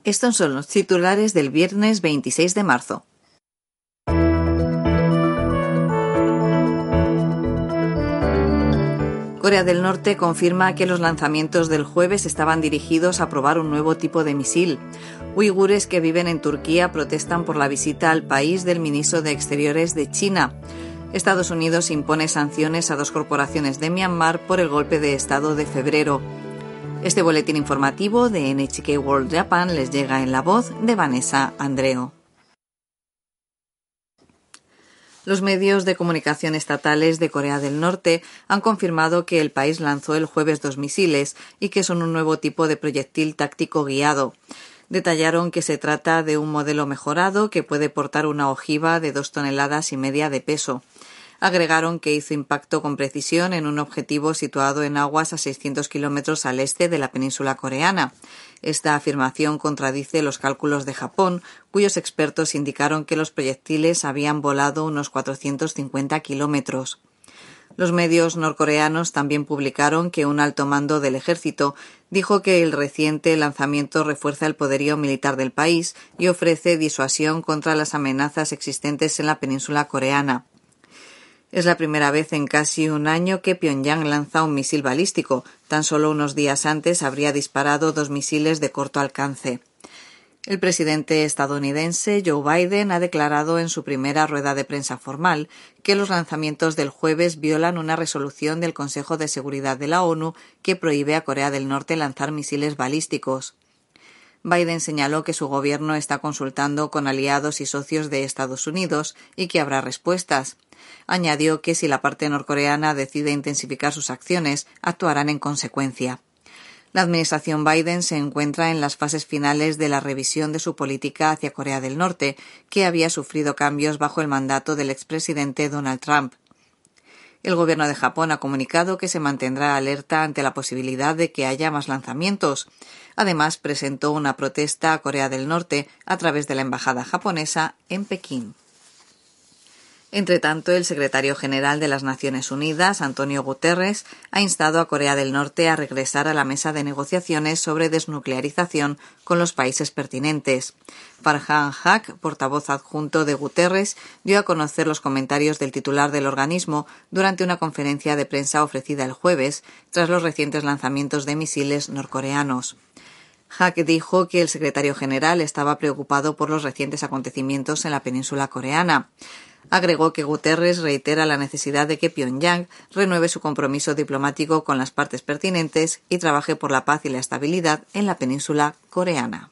Estos son los titulares del viernes 26 de marzo. Corea del Norte confirma que los lanzamientos del jueves estaban dirigidos a probar un nuevo tipo de misil. Uigures que viven en Turquía protestan por la visita al país del ministro de Exteriores de China. Estados Unidos impone sanciones a 2 corporaciones de Myanmar por el golpe de Estado de febrero. Este boletín informativo de NHK World Japan les llega en la voz de Vanessa Andreo. Los medios de comunicación estatales de Corea del Norte han confirmado que el país lanzó el jueves 2 misiles y que son un nuevo tipo de proyectil táctico guiado. Detallaron que se trata de un modelo mejorado que puede portar una ojiva de 2,5 toneladas de peso. Agregaron que hizo impacto con precisión en un objetivo situado en aguas a 600 kilómetros al este de la península coreana. Esta afirmación contradice los cálculos de Japón, cuyos expertos indicaron que los proyectiles habían volado unos 450 kilómetros. Los medios norcoreanos también publicaron que un alto mando del ejército dijo que el reciente lanzamiento refuerza el poderío militar del país y ofrece disuasión contra las amenazas existentes en la península coreana. Es la primera vez en casi un año que Pyongyang lanza un misil balístico. Tan solo unos días antes habría disparado 2 misiles de corto alcance. El presidente estadounidense Joe Biden ha declarado en su primera rueda de prensa formal que los lanzamientos del jueves violan una resolución del Consejo de Seguridad de la ONU que prohíbe a Corea del Norte lanzar misiles balísticos. Biden señaló que su gobierno está consultando con aliados y socios de Estados Unidos y que habrá respuestas. Añadió que si la parte norcoreana decide intensificar sus acciones, actuarán en consecuencia. La administración Biden se encuentra en las fases finales de la revisión de su política hacia Corea del Norte, que había sufrido cambios bajo el mandato del expresidente Donald Trump. El gobierno de Japón ha comunicado que se mantendrá alerta ante la posibilidad de que haya más lanzamientos. Además, presentó una protesta a Corea del Norte a través de la embajada japonesa en Pekín. Entretanto, el secretario general de las Naciones Unidas, Antonio Guterres, ha instado a Corea del Norte a regresar a la mesa de negociaciones sobre desnuclearización con los países pertinentes. Farhan Haq, portavoz adjunto de Guterres, dio a conocer los comentarios del titular del organismo durante una conferencia de prensa ofrecida el jueves, tras los recientes lanzamientos de misiles norcoreanos. Haq dijo que el secretario general estaba preocupado por los recientes acontecimientos en la península coreana. Agregó que Guterres reitera la necesidad de que Pyongyang renueve su compromiso diplomático con las partes pertinentes y trabaje por la paz y la estabilidad en la península coreana.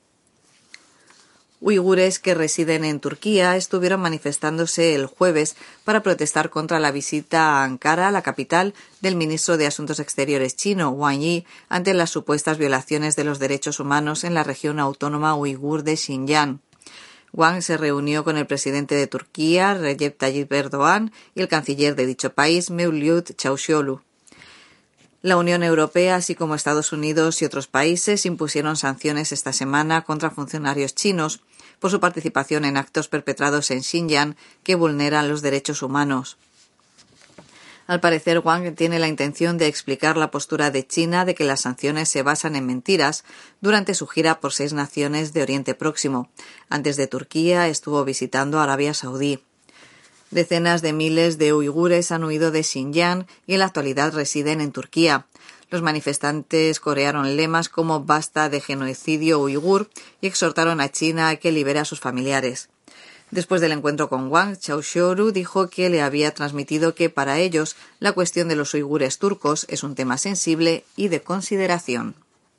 Uigures que residen en Turquía estuvieron manifestándose el jueves para protestar contra la visita a Ankara, la capital, del ministro de Asuntos Exteriores chino, Wang Yi, ante las supuestas violaciones de los derechos humanos en la región autónoma uigur de Xinjiang. Wang se reunió con el presidente de Turquía, Recep Tayyip Erdogan, y el canciller de dicho país, Mevlut Çavuşoğlu. La Unión Europea, así como Estados Unidos y otros países, impusieron sanciones esta semana contra funcionarios chinos por su participación en actos perpetrados en Xinjiang que vulneran los derechos humanos. Al parecer, Wang tiene la intención de explicar la postura de China de que las sanciones se basan en mentiras durante su gira por 6 naciones de Oriente Próximo. Antes de Turquía, estuvo visitando Arabia Saudí. Decenas de miles de uigures han huido de Xinjiang y en la actualidad residen en Turquía. Los manifestantes corearon lemas como «Basta de genocidio uigur» y exhortaron a China a que libere a sus familiares. Después del encuentro con Wang, Çavuşoğlu dijo que le había transmitido que para ellos la cuestión de los uigures turcos es un tema sensible y de consideración.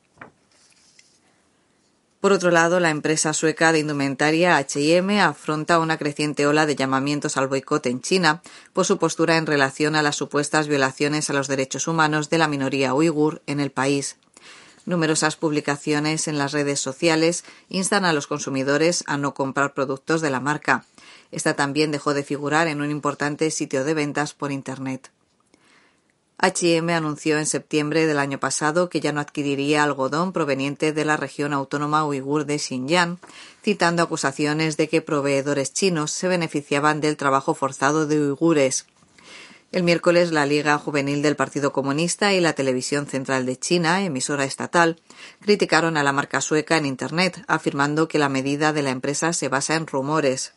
Por otro lado, la empresa sueca de indumentaria H&M afronta una creciente ola de llamamientos al boicot en China por su postura en relación a las supuestas violaciones a los derechos humanos de la minoría uigur en el país. Numerosas publicaciones en las redes sociales instan a los consumidores a no comprar productos de la marca. Esta también dejó de figurar en un importante sitio de ventas por Internet. H&M anunció en septiembre del año pasado que ya no adquiriría algodón proveniente de la región autónoma uigur de Xinjiang, citando acusaciones de que proveedores chinos se beneficiaban del trabajo forzado de uigures. El miércoles, la Liga Juvenil del Partido Comunista y la Televisión Central de China, emisora estatal, criticaron a la marca sueca en Internet, afirmando que la medida de la empresa se basa en rumores.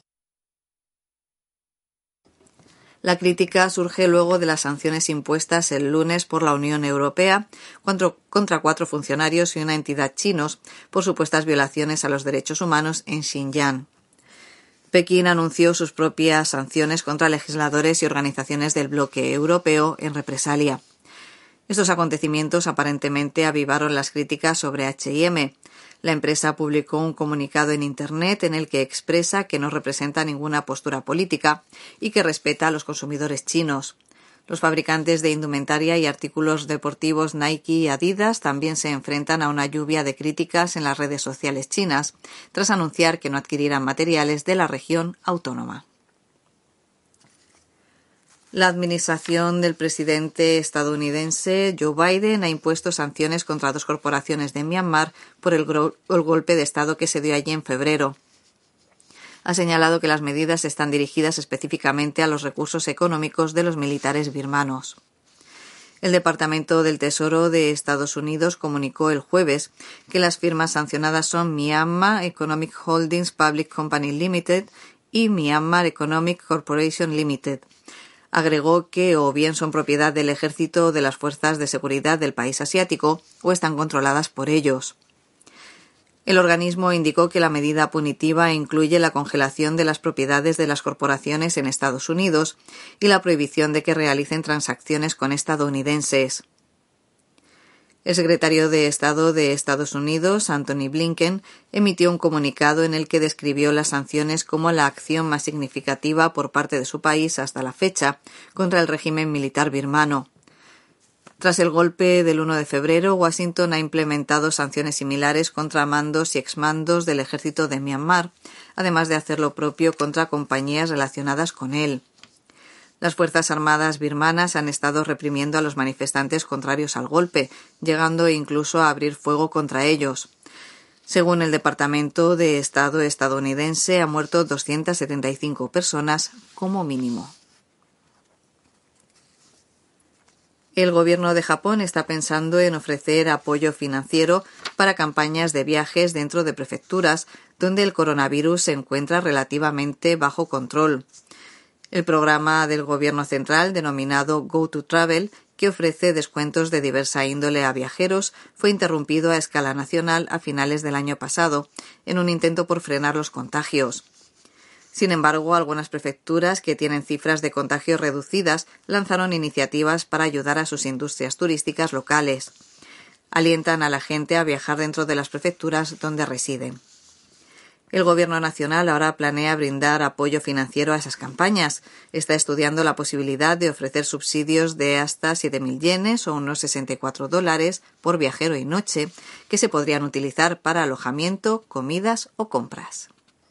La crítica surge luego de las sanciones impuestas el lunes por la Unión Europea contra 4 funcionarios y una entidad chinos por supuestas violaciones a los derechos humanos en Xinjiang. Pekín anunció sus propias sanciones contra legisladores y organizaciones del bloque europeo en represalia. Estos acontecimientos aparentemente avivaron las críticas sobre H&M. La empresa publicó un comunicado en Internet en el que expresa que no representa ninguna postura política y que respeta a los consumidores chinos. Los fabricantes de indumentaria y artículos deportivos Nike y Adidas también se enfrentan a una lluvia de críticas en las redes sociales chinas, tras anunciar que no adquirirán materiales de la región autónoma. La administración del presidente estadounidense Joe Biden ha impuesto sanciones contra 2 corporaciones de Myanmar por el golpe de Estado que se dio allí en febrero. Ha señalado que las medidas están dirigidas específicamente a los recursos económicos de los militares birmanos. El Departamento del Tesoro de Estados Unidos comunicó el jueves que las firmas sancionadas son Myanmar Economic Holdings Public Company Limited y Myanmar Economic Corporation Limited. Agregó que o bien son propiedad del ejército o de las fuerzas de seguridad del país asiático o están controladas por ellos. El organismo indicó que la medida punitiva incluye la congelación de las propiedades de las corporaciones en Estados Unidos y la prohibición de que realicen transacciones con estadounidenses. El secretario de Estado de Estados Unidos, Antony Blinken, emitió un comunicado en el que describió las sanciones como la acción más significativa por parte de su país hasta la fecha contra el régimen militar birmano. Tras el golpe del 1 de febrero, Washington ha implementado sanciones similares contra mandos y exmandos del ejército de Myanmar, además de hacer lo propio contra compañías relacionadas con él. Las Fuerzas Armadas birmanas han estado reprimiendo a los manifestantes contrarios al golpe, llegando incluso a abrir fuego contra ellos. Según el Departamento de Estado estadounidense, han muerto 275 personas como mínimo. El gobierno de Japón está pensando en ofrecer apoyo financiero para campañas de viajes dentro de prefecturas donde el coronavirus se encuentra relativamente bajo control. El programa del gobierno central, denominado Go to Travel, que ofrece descuentos de diversa índole a viajeros, fue interrumpido a escala nacional a finales del año pasado, en un intento por frenar los contagios. Sin embargo, algunas prefecturas que tienen cifras de contagios reducidas lanzaron iniciativas para ayudar a sus industrias turísticas locales. Alientan a la gente a viajar dentro de las prefecturas donde residen. El Gobierno nacional ahora planea brindar apoyo financiero a esas campañas. Está estudiando la posibilidad de ofrecer subsidios de hasta 7.000 yenes o unos $64 por viajero y noche, que se podrían utilizar para alojamiento, comidas o compras.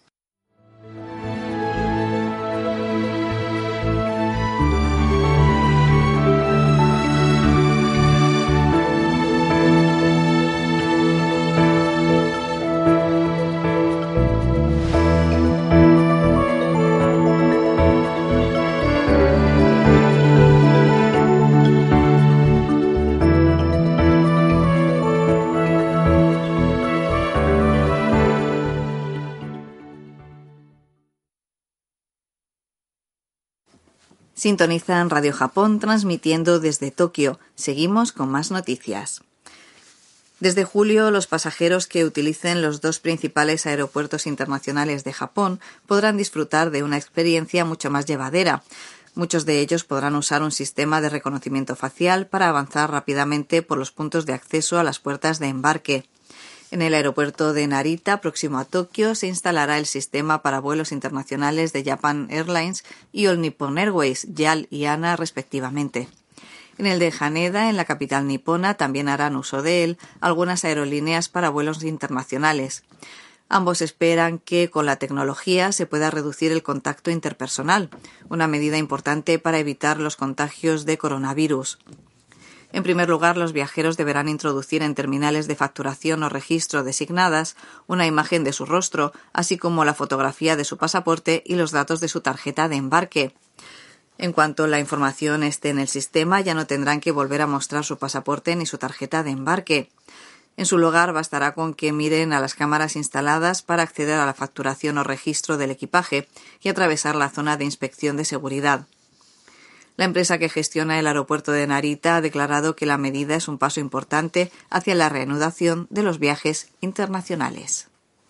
Sintonizan Radio Japón transmitiendo desde Tokio. Seguimos con más noticias. Desde julio, los pasajeros que utilicen los 2 principales aeropuertos internacionales de Japón podrán disfrutar de una experiencia mucho más llevadera. Muchos de ellos podrán usar un sistema de reconocimiento facial para avanzar rápidamente por los puntos de acceso a las puertas de embarque. En el aeropuerto de Narita, próximo a Tokio, se instalará el sistema para vuelos internacionales de Japan Airlines y All Nippon Airways, YAL y ANA respectivamente. En el de Haneda, en la capital nipona, también harán uso de él algunas aerolíneas para vuelos internacionales. Ambos esperan que con la tecnología se pueda reducir el contacto interpersonal, una medida importante para evitar los contagios de coronavirus. En primer lugar, los viajeros deberán introducir en terminales de facturación o registro designadas una imagen de su rostro, así como la fotografía de su pasaporte y los datos de su tarjeta de embarque. En cuanto la información esté en el sistema, ya no tendrán que volver a mostrar su pasaporte ni su tarjeta de embarque. En su lugar, bastará con que miren a las cámaras instaladas para acceder a la facturación o registro del equipaje y atravesar la zona de inspección de seguridad. La empresa que gestiona el aeropuerto de Narita ha declarado que la medida es un paso importante hacia la reanudación de los viajes internacionales.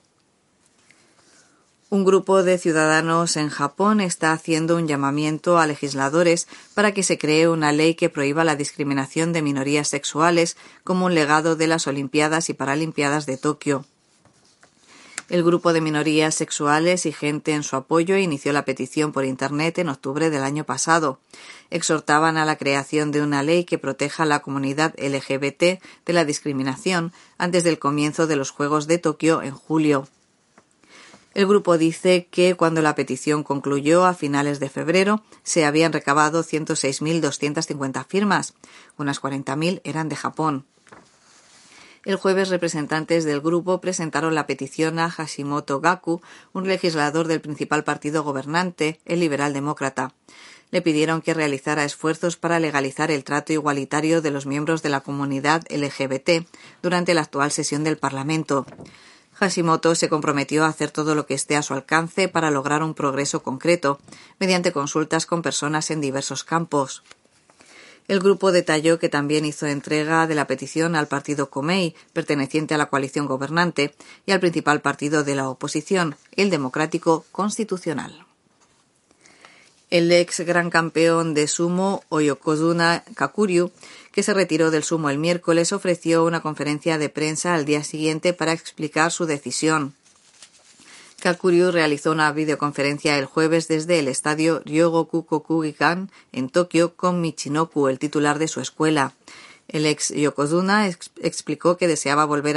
Un grupo de ciudadanos en Japón está haciendo un llamamiento a legisladores para que se cree una ley que prohíba la discriminación de minorías sexuales como un legado de las Olimpiadas y Paralimpiadas de Tokio. El grupo de minorías sexuales y gente en su apoyo inició la petición por Internet en octubre del año pasado. Exhortaban a la creación de una ley que proteja a la comunidad LGBT de la discriminación antes del comienzo de los Juegos de Tokio en julio. El grupo dice que cuando la petición concluyó a finales de febrero se habían recabado 106.250 firmas, unas 40.000 eran de Japón. El jueves, representantes del grupo presentaron la petición a Hashimoto Gaku, un legislador del principal partido gobernante, el Liberal Demócrata. Le pidieron que realizara esfuerzos para legalizar el trato igualitario de los miembros de la comunidad LGBT durante la actual sesión del Parlamento. Hashimoto se comprometió a hacer todo lo que esté a su alcance para lograr un progreso concreto, mediante consultas con personas en diversos campos. El grupo detalló que también hizo entrega de la petición al partido Komeei, perteneciente a la coalición gobernante, y al principal partido de la oposición, el Democrático Constitucional. El ex gran campeón de sumo, Yokozuna Kakuryu, que se retiró del sumo el miércoles, ofreció una conferencia de prensa al día siguiente para explicar su decisión. Kakuryu realizó una videoconferencia el jueves desde el estadio Ryogoku Kokugikan en Tokio con Michinoku, el titular de su escuela. El ex Yokozuna explicó que deseaba volver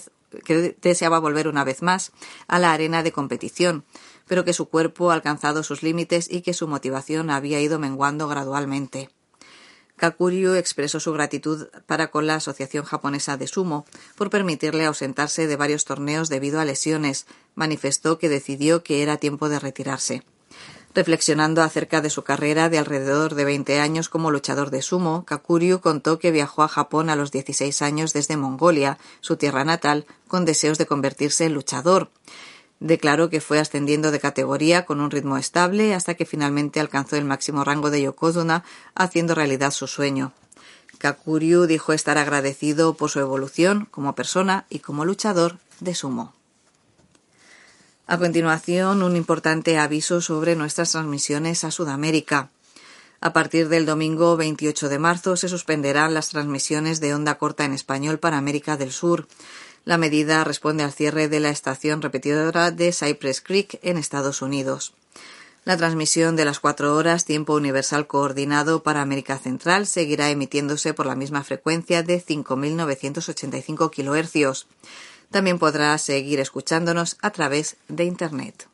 una vez más a la arena de competición, pero que su cuerpo ha alcanzado sus límites y que su motivación había ido menguando gradualmente. Kakuryu expresó su gratitud para con la Asociación Japonesa de Sumo por permitirle ausentarse de varios torneos debido a lesiones. Manifestó que decidió que era tiempo de retirarse. Reflexionando acerca de su carrera de alrededor de 20 años como luchador de sumo, Kakuryu contó que viajó a Japón a los 16 años desde Mongolia, su tierra natal, con deseos de convertirse en luchador. Declaró que fue ascendiendo de categoría con un ritmo estable hasta que finalmente alcanzó el máximo rango de Yokozuna, haciendo realidad su sueño. Kakuryu dijo estar agradecido por su evolución como persona y como luchador de sumo. A continuación, un importante aviso sobre nuestras transmisiones a Sudamérica. A partir del domingo 28 de marzo se suspenderán las transmisiones de onda corta en español para América del Sur. La medida responde al cierre de la estación repetidora de Cypress Creek en Estados Unidos. La transmisión de las 4 horas tiempo universal coordinado para América Central seguirá emitiéndose por la misma frecuencia de 5.985 kHz. También podrá seguir escuchándonos a través de Internet.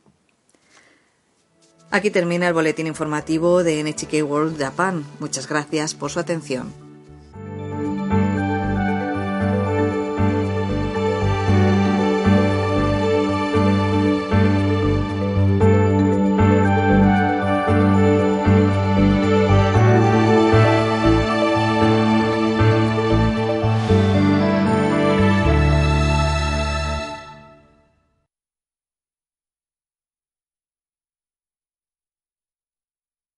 Aquí termina el boletín informativo de NHK World Japan. Muchas gracias por su atención.